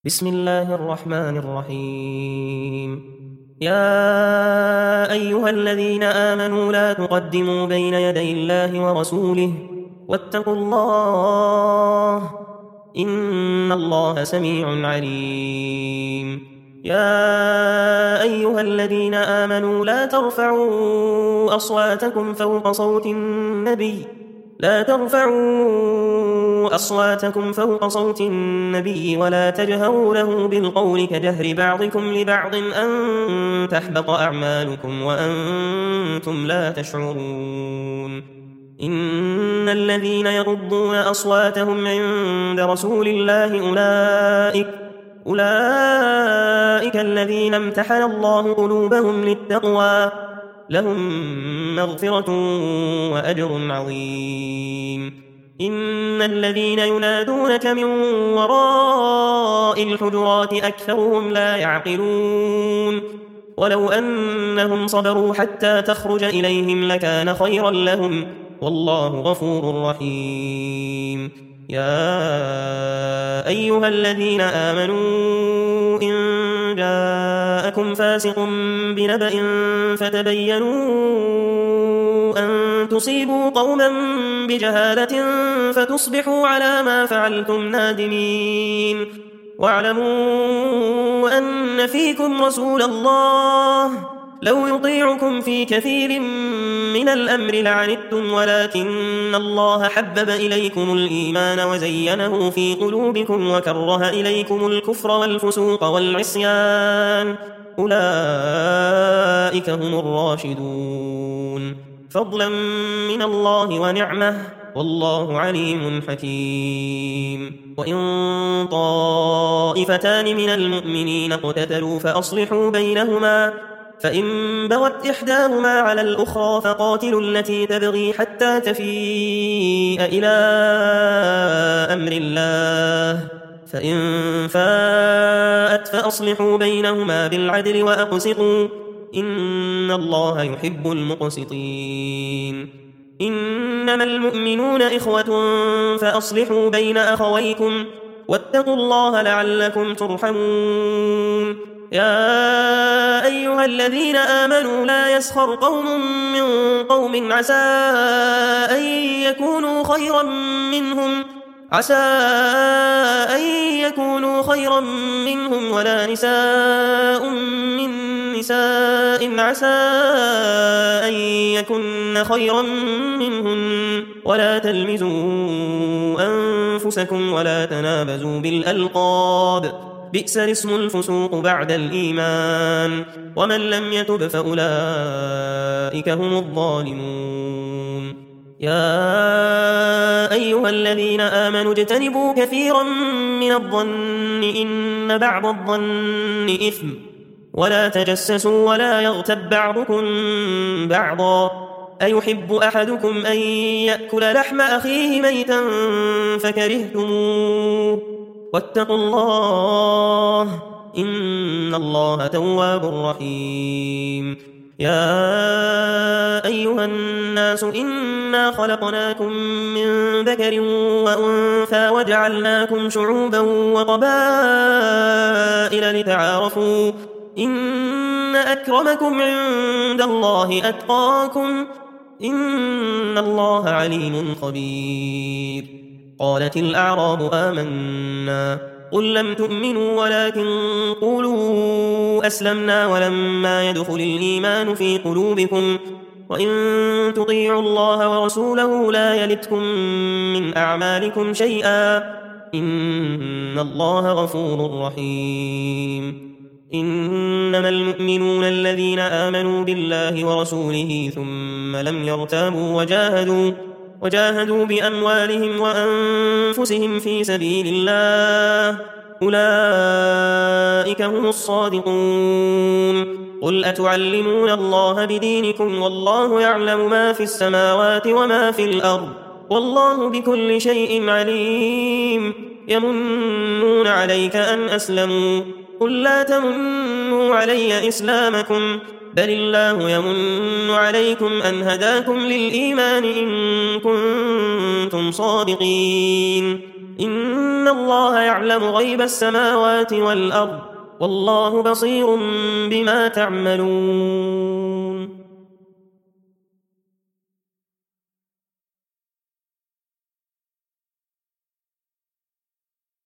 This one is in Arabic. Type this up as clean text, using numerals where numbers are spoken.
بسم الله الرحمن الرحيم. يا أيها الذين آمنوا لا تقدموا بين يدي الله ورسوله واتقوا الله إن الله سميع عليم. يا أيها الذين آمنوا لا ترفعوا أصواتكم فوق صوت النبي ولا تجهروا له بالقول كجهر بعضكم لبعض أن تحبط أعمالكم وأنتم لا تشعرون. إن الذين يغضون أصواتهم عند رسول الله أولئك الذين امتحن الله قلوبهم للتقوى لهم مغفرة وأجر عظيم. إن الذين ينادونك من وراء الحجرات أكثرهم لا يعقلون. ولو أنهم صبروا حتى تخرج إليهم لكان خيرا لهم والله غفور رحيم. يا أيها الذين آمنوا إن جاءكم فاسق بنبأ فتبينوا أن تصيبوا قوما بجهالة فتصبحوا على ما فعلتم نادمين. واعلموا أن فيكم رسول الله لو يطيعكم في كثير من الأمر لعنتم ولكن الله حبب إليكم الإيمان وزينه في قلوبكم وكره إليكم الكفر والفسوق والعصيان أولئك هم الراشدون فضلا من الله ونعمه والله عليم حكيم. وإن طائفتان من المؤمنين اقتتلوا فأصلحوا بينهما فإن بغت إحداهما على الأخرى فقاتلوا التي تبغي حتى تفيء إلى أمر الله فإن فاءت فأصلحوا بينهما بالعدل وأقسطوا إن الله يحب المقسطين. إنما المؤمنون إخوة فأصلحوا بين أخويكم واتقوا الله لعلكم ترحمون. يا أيها الذين آمنوا لا يسخر قوم من قوم عسى أن يكونوا خيرا منهم ولا نساء من نساء عسى أن يكن خيرا منهن ولا تلمزوا أنفسكم ولا تنابزوا بالألقاب بئس الاسم الفسوق بعد الإيمان ومن لم يتب فأولئك هم الظالمون. يا أيها الذين آمنوا اجتنبوا كثيرا من الظن إن بعض الظن إثم ولا تجسسوا ولا يغتب بعضكم بعضا أيحب أحدكم أن يأكل لحم أخيه ميتا فكرهتموه واتقوا الله إن الله تواب رحيم. يا أيها الناس إنا خلقناكم من ذكر وأنثى وجعلناكم شعوبا وقبائل لتعارفوا إن أكرمكم عند الله أتقاكم إن الله عليم خبير. قالت الأعراب آمنا قل لم تؤمنوا ولكن قولوا أسلمنا ولما يدخل الإيمان في قلوبكم وإن تطيعوا الله ورسوله لا يلتكم من أعمالكم شيئا إن الله غفور رحيم. إنما المؤمنون الذين آمنوا بالله ورسوله ثم لم يرتابوا وجاهدوا بأموالهم وأنفسهم في سبيل الله أولئك هم الصادقون. قل أتعلمون الله بدينكم والله يعلم ما في السماوات وما في الأرض والله بكل شيء عليم. يمنون عليك أن أسلموا قل لا تمنوا علي إسلامكم بل الله يمن عليكم أن هداكم للإيمان إن كنتم صادقين. إن الله يعلم غيب السماوات والأرض والله بصير بما تعملون